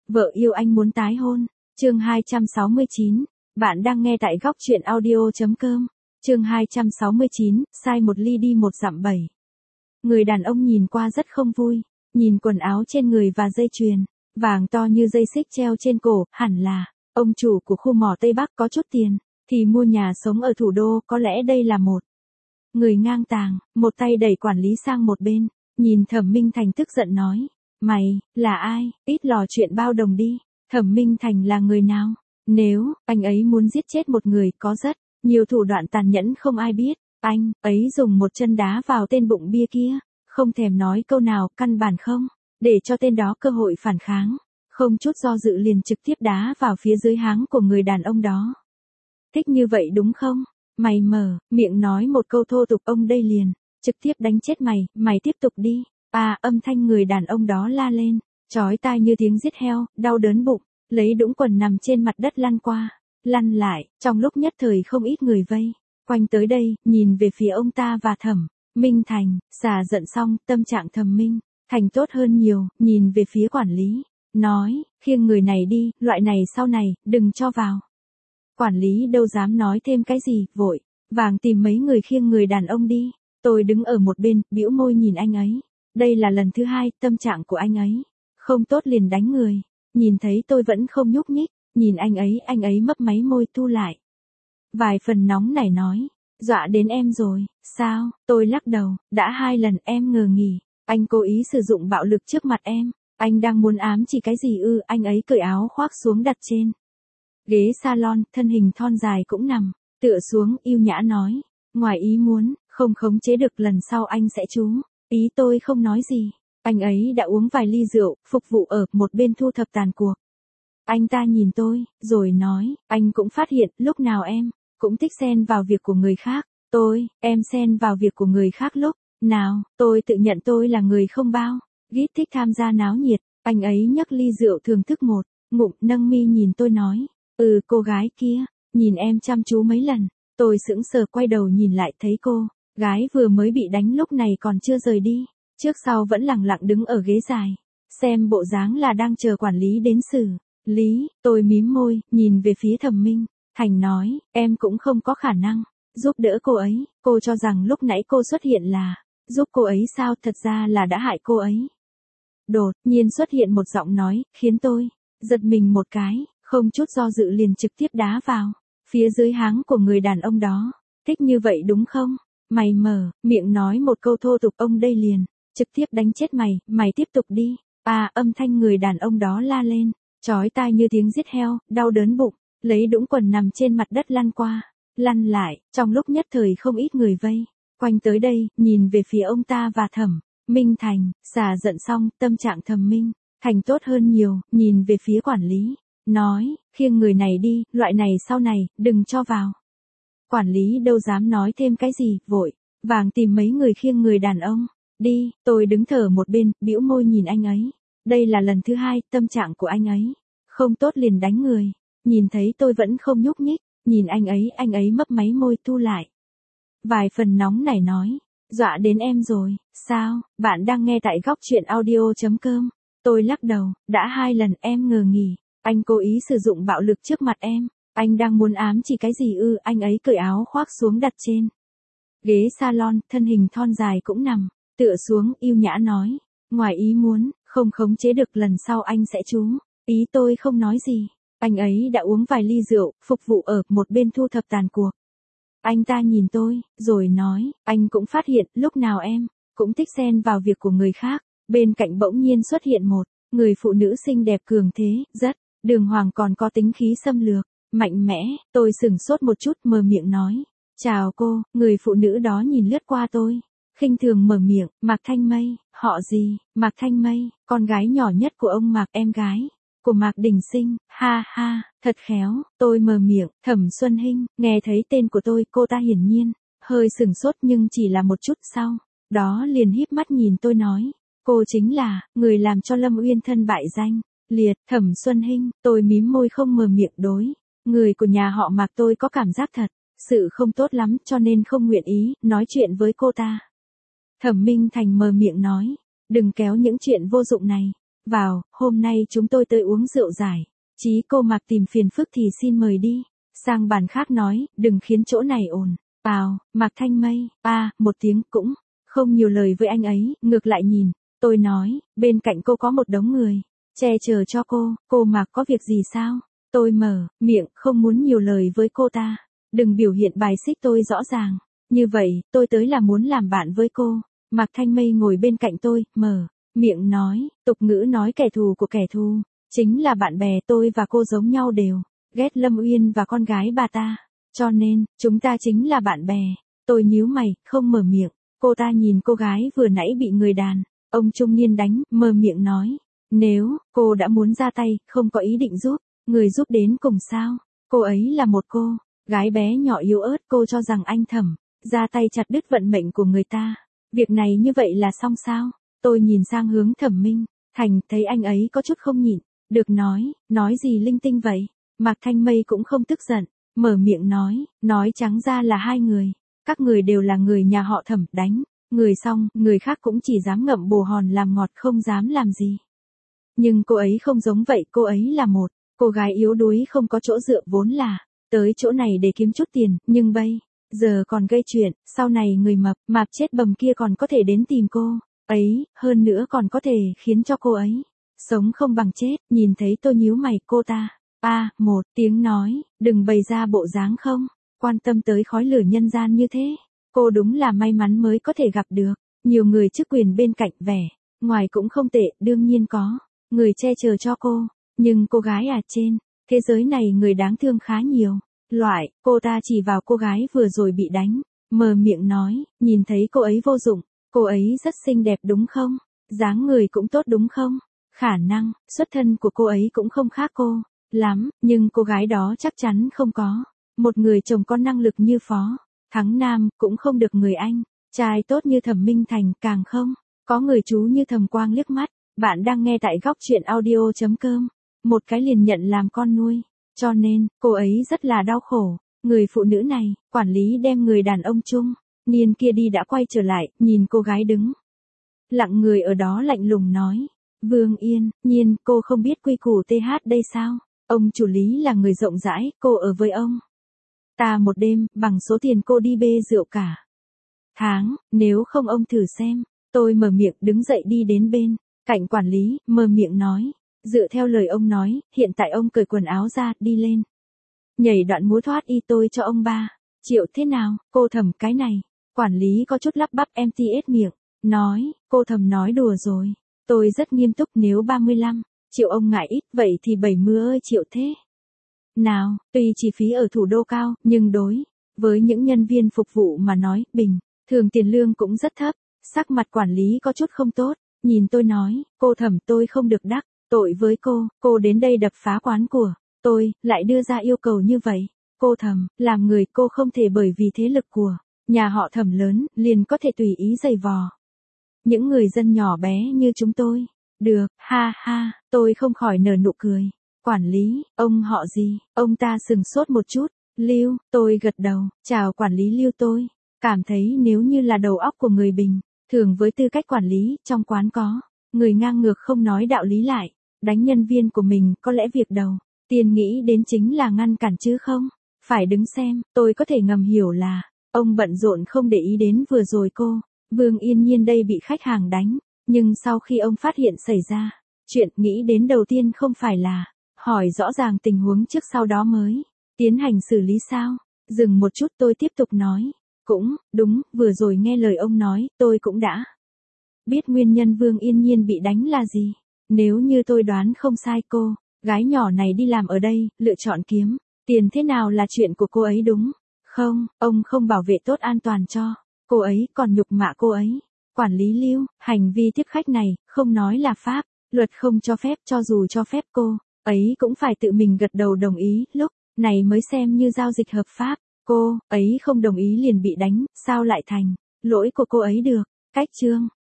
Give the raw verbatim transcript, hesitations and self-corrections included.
Vợ yêu anh muốn tái hôn. Chương hai trăm sáu mươi chín. Bạn đang nghe tại góc truyện audio.com. Chương hai trăm sáu mươi chín, sai một ly đi một dặm bảy. Người đàn ông nhìn qua rất không vui, nhìn quần áo trên người và dây chuyền, vàng to như dây xích treo trên cổ, hẳn là ông chủ của khu mỏ Tây Bắc có chút tiền, thì mua nhà sống ở thủ đô, có lẽ đây là một người ngang tàng, một tay đẩy quản lý sang một bên, nhìn Thẩm Minh Thành tức giận nói, mày, là ai, ít lò chuyện bao đồng đi. Thẩm Minh Thành là người nào? Nếu anh ấy muốn giết chết một người, có rất nhiều thủ đoạn tàn nhẫn không ai biết. Anh ấy dùng một chân đá vào tên bụng bia kia, không thèm nói câu nào, căn bản không để cho tên đó cơ hội phản kháng, không chút do dự liền trực tiếp đá vào phía dưới háng của người đàn ông đó. Thích như vậy đúng không? Mày mở miệng nói một câu thô tục, ông đây liền trực tiếp đánh chết mày, mày tiếp tục đi. À, âm thanh người đàn ông đó la lên, chói tai như tiếng giết heo, đau đớn bụng, lấy đũng quần nằm trên mặt đất lăn qua, lăn lại, trong lúc nhất thời không ít người vây quanh tới đây, nhìn về phía ông ta và Thẩm Minh Thành. Xả giận xong, tâm trạng Thẩm Minh Thành tốt hơn nhiều, nhìn về phía quản lý, nói, khiêng người này đi, loại này sau này, đừng cho vào. Quản lý đâu dám nói thêm cái gì, vội vàng tìm mấy người khiêng người đàn ông đi. Tôi đứng ở một bên, bĩu môi nhìn anh ấy. Đây là lần thứ hai, tâm trạng của anh ấy không tốt liền đánh người. Nhìn thấy tôi vẫn không nhúc nhích, nhìn anh ấy, anh ấy mấp máy môi thu lại vài phần nóng nảy nói, dọa đến em rồi, sao? Tôi lắc đầu, đã hai lần em ngờ nghỉ, anh cố ý sử dụng bạo lực trước mặt em, anh đang muốn ám chỉ cái gì ư? Anh ấy cởi áo khoác xuống đặt trên ghế salon, thân hình thon dài cũng nằm tựa xuống, yêu nhã nói, ngoài ý muốn, không khống chế được, lần sau anh sẽ chú ý. Tôi không nói gì. Anh ấy đã uống vài ly rượu, phục vụ ở một bên thu thập tàn cuộc. Anh ta nhìn tôi, rồi nói, anh cũng phát hiện, lúc nào em cũng thích xen vào việc của người khác. Tôi, em xen vào việc của người khác lúc nào? Tôi tự nhận tôi là người không bao ghét thích tham gia náo nhiệt. Anh ấy nhấc ly rượu thưởng thức một ngụm, nâng mi nhìn tôi nói, ừ, cô gái kia nhìn em chăm chú mấy lần. Tôi sững sờ quay đầu nhìn lại, thấy cô gái vừa mới bị đánh lúc này còn chưa rời đi, trước sau vẫn lẳng lặng đứng ở ghế dài, xem bộ dáng là đang chờ quản lý đến xử lý. Tôi mím môi, nhìn về phía Thẩm Minh Thành nói, em cũng không có khả năng giúp đỡ cô ấy. Cô cho rằng lúc nãy cô xuất hiện là giúp cô ấy sao? Thật ra là đã hại cô ấy. Đột nhiên xuất hiện một giọng nói, khiến tôi giật mình một cái, không chút do dự liền trực tiếp đá vào phía dưới háng của người đàn ông đó. Thích như vậy đúng không? Mày mở miệng nói một câu thô tục, ông đây liền trực tiếp đánh chết mày, mày tiếp tục đi. À, âm thanh người đàn ông đó la lên, chói tai như tiếng giết heo, đau đớn bụng, lấy đũng quần nằm trên mặt đất lăn qua, lăn lại, trong lúc nhất thời không ít người vây quanh tới đây, nhìn về phía ông ta và Thẩm Minh Thành. Xả giận xong, tâm trạng Thẩm Minh Thành tốt hơn nhiều, nhìn về phía quản lý, nói, khiêng người này đi, loại này sau này, đừng cho vào. Quản lý đâu dám nói thêm cái gì, vội vàng tìm mấy người khiêng người đàn ông đi. Tôi đứng thở một bên, bĩu môi nhìn anh ấy. Đây là lần thứ hai, tâm trạng của anh ấy không tốt liền đánh người. Nhìn thấy tôi vẫn không nhúc nhích, nhìn anh ấy, anh ấy mấp máy môi thu lại vài phần nóng nảy nói, dọa đến em rồi, sao? Bạn đang nghe tại góc truyện audio.com. Tôi lắc đầu, đã hai lần em ngờ nghỉ, anh cố ý sử dụng bạo lực trước mặt em, anh đang muốn ám chỉ cái gì ư? Anh ấy cởi áo khoác xuống đặt trên ghế salon, thân hình thon dài cũng nằm tựa xuống, yêu nhã nói, ngoài ý muốn, không khống chế được, lần sau anh sẽ chú ý. Tôi không nói gì. Anh ấy đã uống vài ly rượu, phục vụ ở một bên thu thập tàn cuộc. Anh ta nhìn tôi, rồi nói, anh cũng phát hiện, lúc nào em cũng thích xen vào việc của người khác. Bên cạnh bỗng nhiên xuất hiện một người phụ nữ xinh đẹp cường thế, rất đường hoàng, còn có tính khí xâm lược mạnh mẽ. Tôi sửng sốt một chút, mở miệng nói, chào cô. Người phụ nữ đó nhìn lướt qua tôi, khinh thường mở miệng, Mạc Thanh Mây. Họ gì? Mạc Thanh Mây, con gái nhỏ nhất của ông Mạc, em gái của Mạc Đình Sinh. Ha ha, thật khéo. Tôi mở miệng, Thẩm Xuân Hinh. Nghe thấy tên của tôi, cô ta hiển nhiên hơi sửng sốt, nhưng chỉ là một chút sau đó liền híp mắt nhìn tôi nói, cô chính là người làm cho Lâm Uyên thân bại danh liệt. Thẩm Xuân Hinh. Tôi mím môi không mở miệng. Đối người của nhà họ Mạc tôi có cảm giác thật sự không tốt lắm, cho nên không nguyện ý nói chuyện với cô ta. Thẩm Minh Thành mở miệng nói, đừng kéo những chuyện vô dụng này Vào, hôm nay chúng tôi tới uống rượu giải. Chí cô Mạc tìm phiền phức thì xin mời đi. Sang bàn khác nói, đừng khiến chỗ này ồn. Vào, Mạc Thanh Mây, a, một tiếng cũng, không nhiều lời với anh ấy, ngược lại nhìn. Tôi nói, bên cạnh cô có một đống người, che chở cho cô, cô Mạc có việc gì sao? Tôi mở miệng, không muốn nhiều lời với cô ta. Đừng biểu hiện bài xích tôi rõ ràng. Như vậy, tôi tới là muốn làm bạn với cô. Mạc Thanh Mây ngồi bên cạnh tôi, mở miệng nói, tục ngữ nói kẻ thù của kẻ thù, chính là bạn bè. Tôi và cô giống nhau đều, ghét Lâm Uyên và con gái bà ta. Cho nên, chúng ta chính là bạn bè. Tôi nhíu mày, không mở miệng. Cô ta nhìn cô gái vừa nãy bị người đàn ông trung niên đánh, mở miệng nói. Nếu, cô đã muốn ra tay, không có ý định giúp, người giúp đến cùng sao? Cô ấy là một cô, gái bé nhỏ yếu ớt, cô cho rằng anh Thẩm ra tay chặt đứt vận mệnh của người ta. Việc này như vậy là xong sao? Tôi nhìn sang hướng Thẩm Minh Thành, thấy anh ấy có chút không nhịn, được nói, nói gì linh tinh vậy? Mạc Thanh Mây cũng không tức giận, mở miệng nói, nói trắng ra là hai người, các người đều là người nhà họ Thẩm, đánh người xong, người khác cũng chỉ dám ngậm bồ hòn làm ngọt, không dám làm gì. Nhưng cô ấy không giống vậy, cô ấy là một cô gái yếu đuối không có chỗ dựa, vốn là tới chỗ này để kiếm chút tiền, nhưng bây giờ còn gây chuyện, sau này người mập mạp chết bầm kia còn có thể đến tìm cô ấy, hơn nữa còn có thể khiến cho cô ấy sống không bằng chết. Nhìn thấy tôi nhíu mày, cô ta a một tiếng nói, đừng bày ra bộ dáng không quan tâm tới khói lửa nhân gian như thế. Cô đúng là may mắn mới có thể gặp được nhiều người chức quyền bên cạnh, vẻ ngoài cũng không tệ, đương nhiên có người che chở cho cô, nhưng cô gái à, trên thế giới này người đáng thương khá nhiều. Loại, cô ta chỉ vào cô gái vừa rồi bị đánh, mở miệng nói, nhìn thấy cô ấy vô dụng, cô ấy rất xinh đẹp đúng không? Dáng người cũng tốt đúng không? Khả năng, xuất thân của cô ấy cũng không khác cô lắm, nhưng cô gái đó chắc chắn không có một người chồng có năng lực như Phó Thắng Nam, cũng không được người anh trai tốt như Thẩm Minh Thành, càng không có người chú như Thẩm Quang liếc mắt. Bạn đang nghe tại góc truyện audio chấm com. Một cái liền nhận làm con nuôi. Cho nên, cô ấy rất là đau khổ. Người phụ nữ này, quản lý đem người đàn ông chung niên kia đi đã quay trở lại, nhìn cô gái đứng lặng người ở đó lạnh lùng nói. Vương Yên, Nhiên, cô không biết quy củ tê hát đây sao? Ông chủ lý là người rộng rãi, cô ở với ông ta một đêm, bằng số tiền cô đi bê rượu cả tháng, nếu không ông thử xem. Tôi mở miệng đứng dậy đi đến bên cạnh quản lý, mở miệng nói. Dựa theo lời ông nói, hiện tại ông cởi quần áo ra, đi lên nhảy đoạn múa thoát y, tôi cho ông ba triệu thế nào? Cô Thẩm, cái này. Quản lý có chút lắp bắp, em ti ết miệng nói, cô Thẩm nói đùa rồi. Tôi rất nghiêm túc, nếu ba mươi lăm triệu ông ngại ít, vậy thì bảy mươi triệu thế nào? Tuy chi phí ở thủ đô cao, nhưng đối với những nhân viên phục vụ mà nói, bình thường tiền lương cũng rất thấp. Sắc mặt quản lý có chút không tốt, nhìn tôi nói, cô Thẩm, tôi không được đắc tội với cô, cô đến đây đập phá quán của tôi, lại đưa ra yêu cầu như vậy. Cô Thẩm, làm người cô không thể bởi vì thế lực của nhà họ Thẩm lớn, liền có thể tùy ý giày vò những người dân nhỏ bé như chúng tôi. Được, ha ha, tôi không khỏi nở nụ cười. Quản lý, ông họ gì? Ông ta sừng sốt một chút. Lưu, tôi gật đầu, chào quản lý Lưu. Tôi cảm thấy nếu như là đầu óc của người bình thường với tư cách quản lý, trong quán có người ngang ngược không nói đạo lý lại đánh nhân viên của mình, có lẽ việc đầu tiên nghĩ đến chính là ngăn cản chứ không phải đứng xem. Tôi có thể ngầm hiểu là ông bận rộn không để ý đến vừa rồi cô Vương Yên Nhiên đây bị khách hàng đánh, nhưng sau khi ông phát hiện xảy ra chuyện, nghĩ đến đầu tiên không phải là hỏi rõ ràng tình huống trước sau đó mới tiến hành xử lý sao? Dừng một chút, tôi tiếp tục nói. Cũng đúng, vừa rồi nghe lời ông nói, tôi cũng đã biết nguyên nhân Vương Yên Nhiên bị đánh là gì. Nếu như tôi đoán không sai, cô gái nhỏ này đi làm ở đây, lựa chọn kiếm tiền thế nào là chuyện của cô ấy đúng không? Ông không bảo vệ tốt an toàn cho cô ấy, còn nhục mạ cô ấy. Quản lý Lưu, hành vi tiếp khách này, không nói là pháp luật không cho phép, cho dù cho phép cô ấy cũng phải tự mình gật đầu đồng ý, lúc này mới xem như giao dịch hợp pháp. Cô ấy không đồng ý liền bị đánh, sao lại thành lỗi của cô ấy được? Cách chương